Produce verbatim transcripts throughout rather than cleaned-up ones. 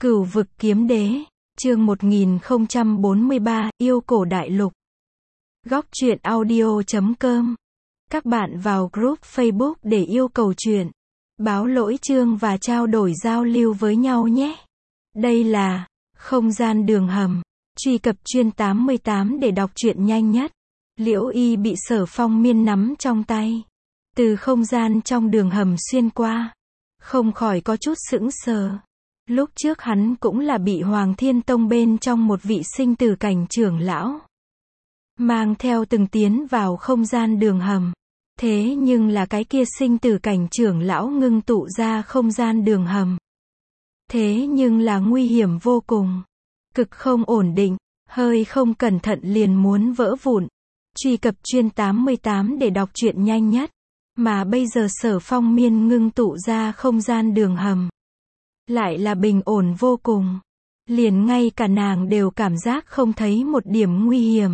Cửu vực kiếm đế, chương một nghìn không trăm bốn mươi ba, yêu cổ đại lục. Góc truyện audio chấm com. Các bạn vào group Facebook để yêu cầu truyện, báo lỗi chương và trao đổi giao lưu với nhau nhé. Đây là không gian đường hầm. Truy cập chuyên tám mươi tám để đọc truyện nhanh nhất. Liễu Y bị Sở Phong Miên nắm trong tay, từ không gian trong đường hầm xuyên qua, không khỏi có chút sững sờ. Lúc trước hắn cũng là bị Hoàng Thiên Tông bên trong một vị sinh tử cảnh trưởng lão mang theo từng tiến vào không gian đường hầm. Thế nhưng là cái kia sinh tử cảnh trưởng lão ngưng tụ ra không gian đường hầm. Thế nhưng là nguy hiểm vô cùng, cực không ổn định, hơi không cẩn thận liền muốn vỡ vụn. Truy cập chuyên tám mươi tám để đọc truyện nhanh nhất. Mà bây giờ Sở Phong Miên ngưng tụ ra không gian đường hầm lại là bình ổn vô cùng. Liền ngay cả nàng đều cảm giác không thấy một điểm nguy hiểm.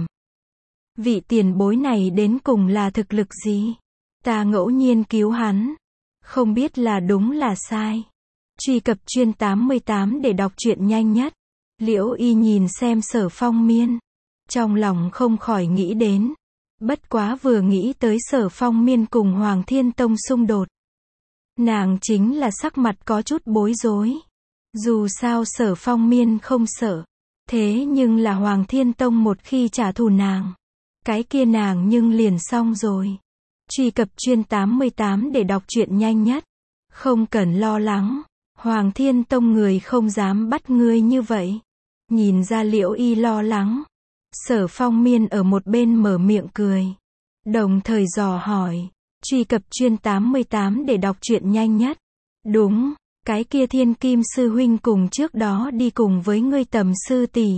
Vị tiền bối này đến cùng là thực lực gì? Ta ngẫu nhiên cứu hắn, không biết là đúng là sai. Truy cập chuyên tám mươi tám để đọc truyện nhanh nhất. Liễu Y nhìn xem Sở Phong Miên, trong lòng không khỏi nghĩ đến. Bất quá vừa nghĩ tới Sở Phong Miên cùng Hoàng Thiên Tông xung đột, nàng chính là sắc mặt có chút bối rối. Dù sao Sở Phong Miên không sợ, thế nhưng là Hoàng Thiên Tông một khi trả thù nàng, cái kia nàng nhưng liền xong rồi. Truy cập chuyên tám mươi tám để đọc truyện nhanh nhất. Không cần lo lắng, Hoàng Thiên Tông người không dám bắt ngươi như vậy. Nhìn ra Liễu Y lo lắng, Sở Phong Miên ở một bên mở miệng cười, đồng thời dò hỏi. Truy cập chuyên tám mươi tám để đọc truyện nhanh nhất. Đúng, cái kia Thiên Kim sư huynh cùng trước đó đi cùng với ngươi Tầm sư tỷ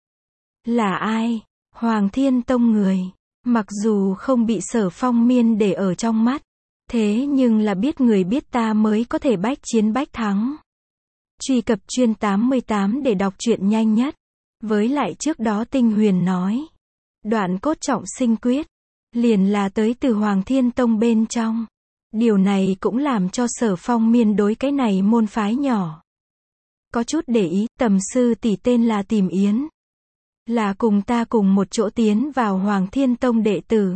là ai? Hoàng Thiên Tông người. Mặc dù không bị Sở Phong Miên để ở trong mắt, thế nhưng là biết người biết ta mới có thể bách chiến bách thắng. Truy cập chuyên tám mươi tám để đọc truyện nhanh nhất. Với lại trước đó Tinh Huyền nói, đoạn cốt trọng sinh quyết liền là tới từ Hoàng Thiên Tông bên trong. Điều này cũng làm cho Sở Phong Miên đối cái này môn phái nhỏ có chút để ý. Tầm sư tỷ tên là Tìm Yến, là cùng ta cùng một chỗ tiến vào Hoàng Thiên Tông đệ tử.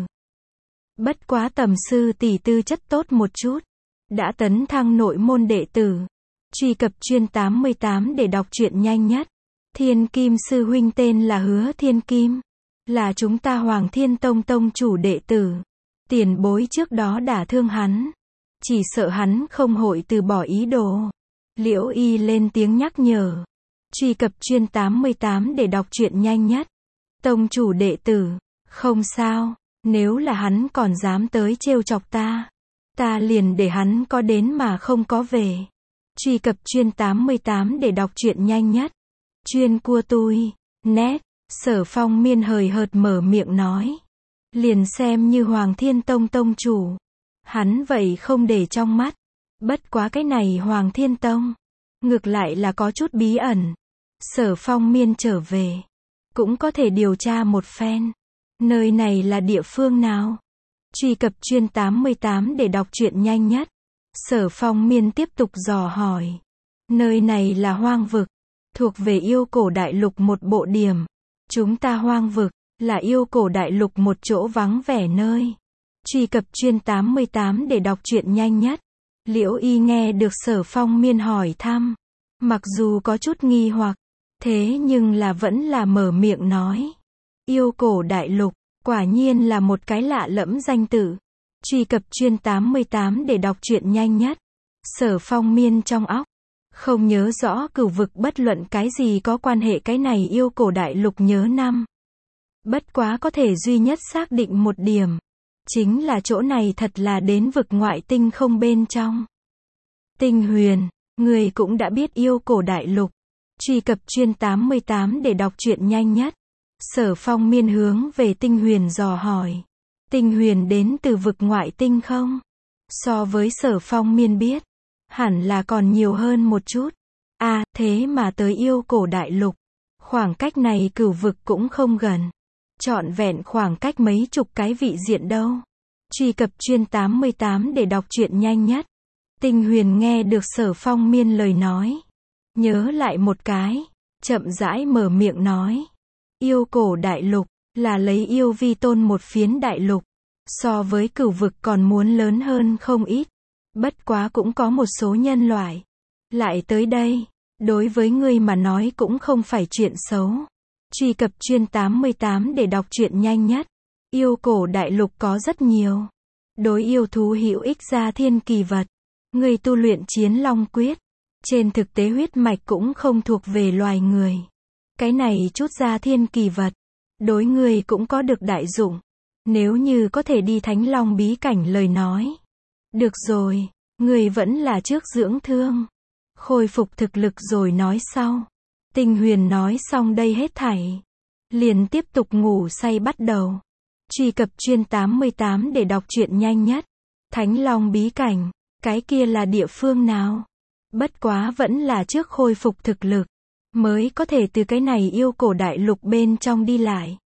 Bất quá Tầm sư tỷ tư chất tốt một chút, đã tấn thăng nội môn đệ tử. Truy cập chuyên tám mươi tám để đọc truyện nhanh nhất. Thiên Kim sư huynh tên là Hứa Thiên Kim, là chúng ta Hoàng Thiên Tông tông chủ đệ tử. Tiền bối trước đó đả thương hắn, chỉ sợ hắn không hội từ bỏ ý đồ. Liễu Y lên tiếng nhắc nhở. Truy cập chuyên tám mươi tám để đọc truyện nhanh nhất. Tông chủ đệ tử, không sao, nếu là hắn còn dám tới trêu chọc ta, ta liền để hắn có đến mà không có về. Truy cập chuyên tám mươi tám để đọc truyện nhanh nhất. Chuyên cua tui, nét. Sở Phong Miên hời hợt mở miệng nói, liền xem như Hoàng Thiên Tông tông chủ, hắn vậy không để trong mắt. Bất quá cái này Hoàng Thiên Tông, ngược lại là có chút bí ẩn. Sở Phong Miên trở về, cũng có thể điều tra một phen. Nơi này là địa phương nào? Truy cập chuyên tám mươi tám để đọc truyện nhanh nhất. Sở Phong Miên tiếp tục dò hỏi. Nơi này là hoang vực, thuộc về yêu cổ đại lục một bộ điểm. Chúng ta hoang vực, là yêu cổ đại lục một chỗ vắng vẻ nơi. Truy cập chuyên tám mươi tám để đọc truyện nhanh nhất. Liễu Y nghe được Sở Phong Miên hỏi thăm, mặc dù có chút nghi hoặc, thế nhưng là vẫn là mở miệng nói. Yêu cổ đại lục, quả nhiên là một cái lạ lẫm danh tự. Truy cập chuyên tám mươi tám để đọc truyện nhanh nhất. Sở Phong Miên trong óc không nhớ rõ cửu vực bất luận cái gì có quan hệ cái này yêu cổ đại lục nhớ năm. Bất quá có thể duy nhất xác định một điểm, chính là chỗ này thật là đến vực ngoại tinh không bên trong. Tinh Huyền, người cũng đã biết yêu cổ đại lục. Truy cập chuyên tám mươi tám để đọc truyện nhanh nhất. Sở Phong Miên hướng về Tinh Huyền dò hỏi. Tinh Huyền đến từ vực ngoại tinh không? So với Sở Phong Miên biết, hẳn là còn nhiều hơn một chút. À, thế mà tới yêu cổ đại lục, khoảng cách này cửu vực cũng không gần, trọn vẹn khoảng cách mấy chục cái vị diện đâu. Truy cập chuyên tám mươi tám để đọc truyện nhanh nhất. Tinh Huyền nghe được Sở Phong Miên lời nói, nhớ lại một cái, chậm rãi mở miệng nói. Yêu cổ đại lục, là lấy yêu vi tôn một phiến đại lục. So với cửu vực còn muốn lớn hơn không ít. Bất quá cũng có một số nhân loại. Lại tới đây, đối với ngươi mà nói cũng không phải chuyện xấu. Truy cập chuyên tám mươi tám để đọc truyện nhanh nhất. Yêu cổ đại lục có rất nhiều. Đối yêu thú hữu ích gia thiên kỳ vật. Ngươi tu luyện chiến long quyết. Trên thực tế huyết mạch cũng không thuộc về loài người. Cái này chút gia thiên kỳ vật. Đối ngươi cũng có được đại dụng. Nếu như có thể đi Thánh Long bí cảnh lời nói. Được rồi, ngươi vẫn là trước dưỡng thương. Khôi phục thực lực rồi nói sau. Tinh Huyền nói xong đây hết thảy. Liền tiếp tục ngủ say bắt đầu. Truy cập chuyên tám mươi tám để đọc truyện nhanh nhất. Thánh Long bí cảnh, cái kia là địa phương nào? Bất quá vẫn là trước khôi phục thực lực. Mới có thể từ cái này yêu cổ đại lục bên trong đi lại.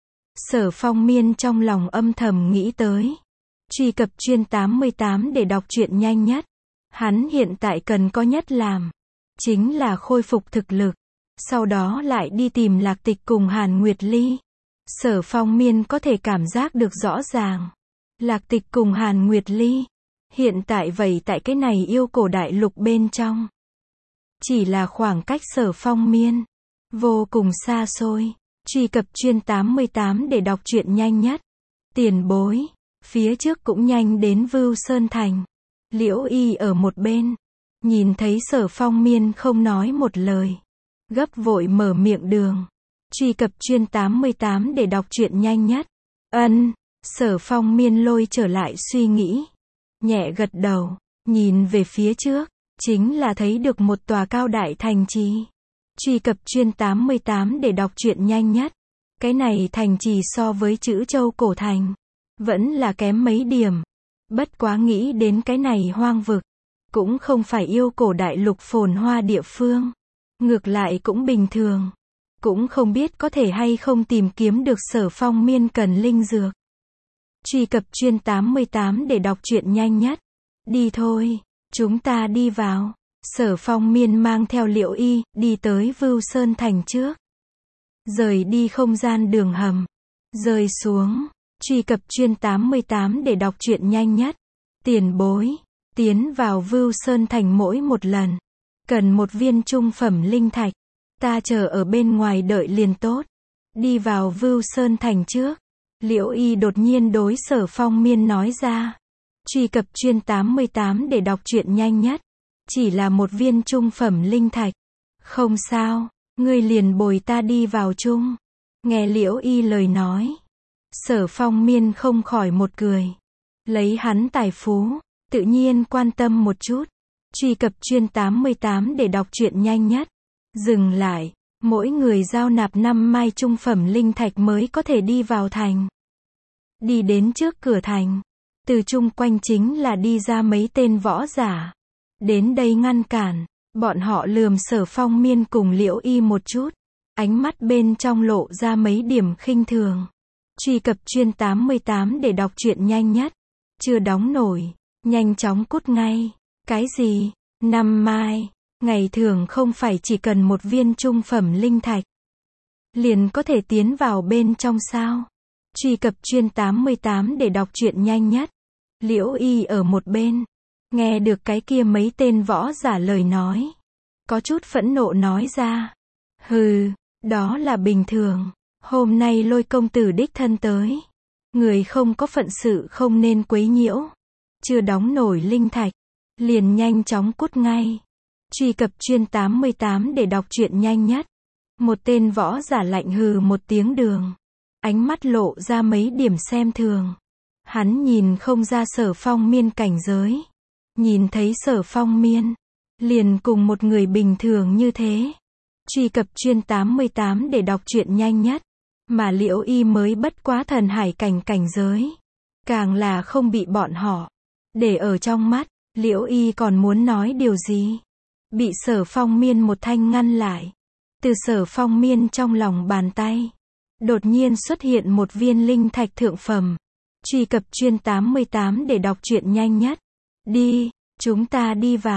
Sở Phong Miên trong lòng âm thầm nghĩ tới. Truy cập chuyên tám mươi tám để đọc truyện nhanh nhất. Hắn hiện tại cần có nhất làm. Chính là khôi phục thực lực. Sau đó lại đi tìm Lạc Tịch cùng Hàn Nguyệt Ly. Sở Phong Miên có thể cảm giác được rõ ràng. Lạc Tịch cùng Hàn Nguyệt Ly. Hiện tại vậy tại cái này yêu cổ đại lục bên trong. Chỉ là khoảng cách Sở Phong Miên. Vô cùng xa xôi. Truy cập chuyên tám mươi tám để đọc truyện nhanh nhất. Tiền bối. Phía trước cũng nhanh đến Vưu Sơn Thành. Liễu Y ở một bên. Nhìn thấy Sở Phong Miên không nói một lời. Gấp vội mở miệng đường. Truy cập chuyên tám mươi tám để đọc truyện nhanh nhất. Ân. Sở Phong Miên lôi trở lại suy nghĩ. Nhẹ gật đầu. Nhìn về phía trước. Chính là thấy được một tòa cao đại thành trì. Truy cập chuyên tám mươi tám để đọc truyện nhanh nhất. Cái này thành trì so với chữ Châu cổ thành. Vẫn là kém mấy điểm. Bất quá nghĩ đến cái này hoang vực. Cũng không phải yêu cổ đại lục phồn hoa địa phương. Ngược lại cũng bình thường. Cũng không biết có thể hay không tìm kiếm được Sở Phong Miên cần linh dược. Truy cập chuyên tám mươi tám để đọc truyện nhanh nhất. Đi thôi, chúng ta đi vào. Sở Phong Miên mang theo Liễu Y, đi tới Vưu Sơn Thành trước. Rời đi không gian đường hầm. Rơi xuống. Truy cập chuyên tám mươi tám để đọc truyện nhanh nhất. Tiền bối. Tiến vào Vưu Sơn Thành mỗi một lần. Cần một viên trung phẩm linh thạch. Ta chờ ở bên ngoài đợi liền tốt. Đi vào Vưu Sơn Thành trước. Liễu Y đột nhiên đối Sở Phong Miên nói ra. Truy cập chuyên tám mươi tám để đọc truyện nhanh nhất. Chỉ là một viên trung phẩm linh thạch. Không sao, ngươi liền bồi ta đi vào chung. Nghe Liễu Y lời nói. Sở Phong Miên không khỏi một cười. Lấy hắn tài phú, tự nhiên quan tâm một chút. Truy cập chuyên tám mươi tám để đọc truyện nhanh nhất. Dừng lại, mỗi người giao nạp năm mai trung phẩm linh thạch mới có thể đi vào thành. Đi đến trước cửa thành. Từ chung quanh chính là đi ra mấy tên võ giả. Đến đây ngăn cản. Bọn họ lườm Sở Phong Miên cùng Liễu Y một chút. Ánh mắt bên trong lộ ra mấy điểm khinh thường. Truy cập chuyên tám mươi tám để đọc truyện nhanh nhất. Chưa đóng nổi. Nhanh chóng cút ngay. Cái gì? Năm mai. Ngày thường không phải chỉ cần một viên trung phẩm linh thạch. Liền có thể tiến vào bên trong sao? Truy cập chuyên tám mươi tám để đọc truyện nhanh nhất. Liễu Y ở một bên. Nghe được cái kia mấy tên võ giả lời nói. Có chút phẫn nộ nói ra. Hừ, đó là bình thường. Hôm nay Lôi công tử đích thân tới. Người không có phận sự không nên quấy nhiễu. Chưa đóng nổi linh thạch. Liền nhanh chóng cút ngay. Truy cập chuyên tám mươi tám để đọc truyện nhanh nhất. Một tên võ giả lạnh hừ một tiếng đường. Ánh mắt lộ ra mấy điểm xem thường. Hắn nhìn không ra Sở Phong Miên cảnh giới. Nhìn thấy Sở Phong Miên. Liền cùng một người bình thường như thế. Truy cập chuyên tám mươi tám để đọc truyện nhanh nhất. Mà Liễu Y mới bất quá thần hải cảnh cảnh giới. Càng là không bị bọn họ để ở trong mắt. Liễu Y còn muốn nói điều gì. Bị Sở Phong Miên một thanh ngăn lại. Từ Sở Phong Miên trong lòng bàn tay. Đột nhiên xuất hiện một viên linh thạch thượng phẩm. Truy cập chuyên tám mươi tám để đọc truyện nhanh nhất. Đi, chúng ta đi vào.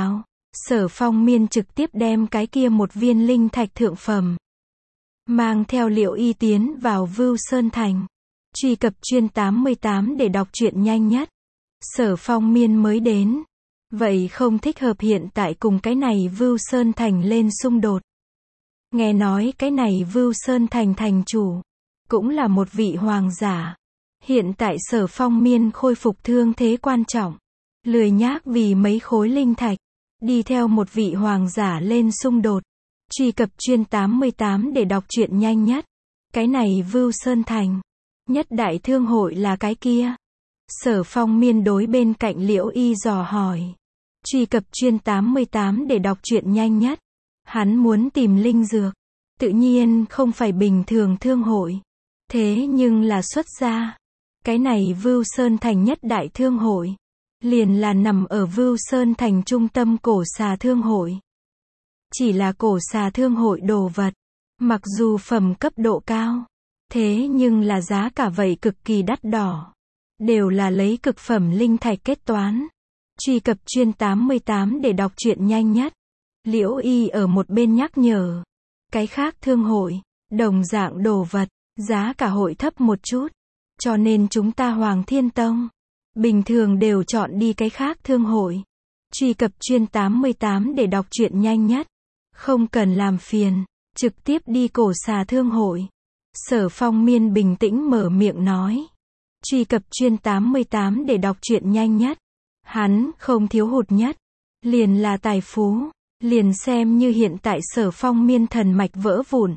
Sở Phong Miên trực tiếp đem cái kia một viên linh thạch thượng phẩm, mang theo Liễu Y tiến vào Vưu Sơn Thành. Truy cập chuyên tám mươi tám để đọc truyện nhanh nhất. Sở Phong Miên mới đến, vậy không thích hợp hiện tại cùng cái này Vưu Sơn Thành lên xung đột. Nghe nói cái này Vưu Sơn Thành thành chủ cũng là một vị hoàng giả. Hiện tại Sở Phong Miên khôi phục thương thế quan trọng, lười nhác vì mấy khối linh thạch đi theo một vị hoàng giả lên xung đột. Truy cập chuyên tám mươi tám để đọc truyện nhanh nhất. Cái này Vưu Sơn Thành nhất đại thương hội là cái kia? Sở Phong Miên đối bên cạnh Liễu Y dò hỏi. Truy cập chuyên tám mươi tám để đọc truyện nhanh nhất. Hắn muốn tìm linh dược, tự nhiên không phải bình thường thương hội, thế nhưng là xuất gia. Cái này Vưu Sơn Thành nhất đại thương hội liền là nằm ở Vưu Sơn Thành trung tâm cổ xà thương hội. Chỉ là cổ xà thương hội đồ vật, mặc dù phẩm cấp độ cao, thế nhưng là giá cả vậy cực kỳ đắt đỏ, đều là lấy cực phẩm linh thạch kết toán. Truy cập chuyên tám mươi tám để đọc truyện nhanh nhất. Liễu Y ở một bên nhắc nhở. Cái khác thương hội, đồng dạng đồ vật, giá cả hội thấp một chút. Cho nên chúng ta Hoàng Thiên Tông, bình thường đều chọn đi cái khác thương hội. Truy cập chuyên tám mươi tám để đọc truyện nhanh nhất. Không cần làm phiền, trực tiếp đi cổ xà thương hội. Sở Phong Miên bình tĩnh mở miệng nói. Truy cập chuyên tám mươi tám để đọc truyện nhanh nhất. Hắn không thiếu hụt nhất, liền là tài phú. Liền xem như hiện tại Sở Phong Miên thần mạch vỡ vụn,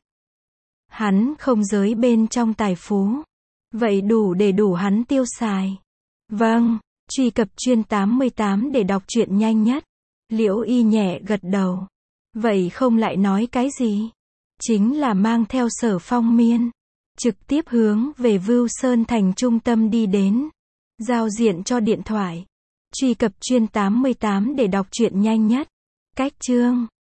hắn không giới bên trong tài phú, vậy đủ để đủ hắn tiêu xài. Vâng, truy cập chuyên tám mươi tám để đọc truyện nhanh nhất. Liễu Y nhẹ gật đầu. Vậy không lại nói cái gì? Chính là mang theo Sở Phong Miên, trực tiếp hướng về Vưu Sơn Thành trung tâm đi đến. Giao diện cho điện thoại. Truy cập chuyên tám mươi tám để đọc truyện nhanh nhất. Cách chương